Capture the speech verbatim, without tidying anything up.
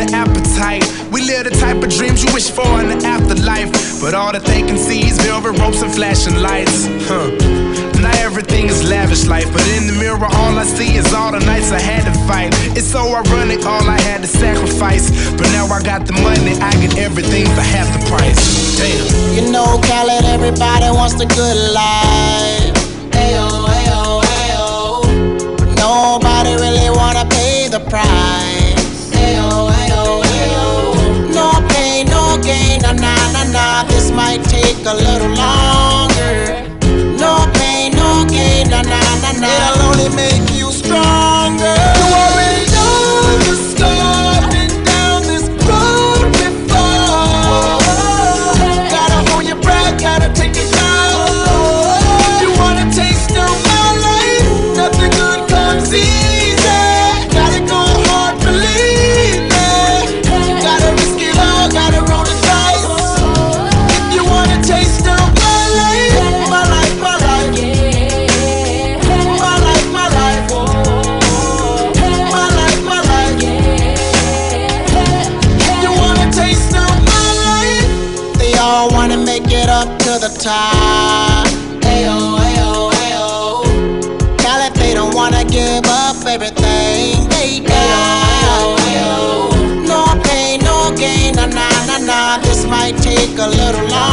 the appetite. We live the type of dreams you wish for in the afterlife, but all that they can see is velvet ropes and flashing lights. Huh. Not everything is lavish life, but in the mirror all I see is all the nights I had to fight. It's so ironic, all I had to sacrifice, but now I got the money, I get everything for half the price. Damn. You know, Khaled, everybody wants the good life. Ayo, ayo, ayo. But nobody really wanna pay the price. Ayo, ayo, ayo. No pain, no gain, nah, nah, nah, nah. This might take a little longer. No pain, no gain, nah, nah, nah, nah. It'll only make you stronger. You already know the score. Been down this road before. Gotta hold your breath, gotta take it down. You wanna taste of my life? Nothing good comes easy. Gotta go hard, believe me. Gotta risk it all, gotta roll the dice. If you wanna taste of my life, my life, my life. My life, my life. My life, my life. If you wanna taste of my life, they all wanna make it up to the top. Ayo, ayo, ayo. Khaled, they don't wanna give up everything they got. Ayo, ayo. No pain, no gain, nah, nah, nah, nah. This might take a little longer.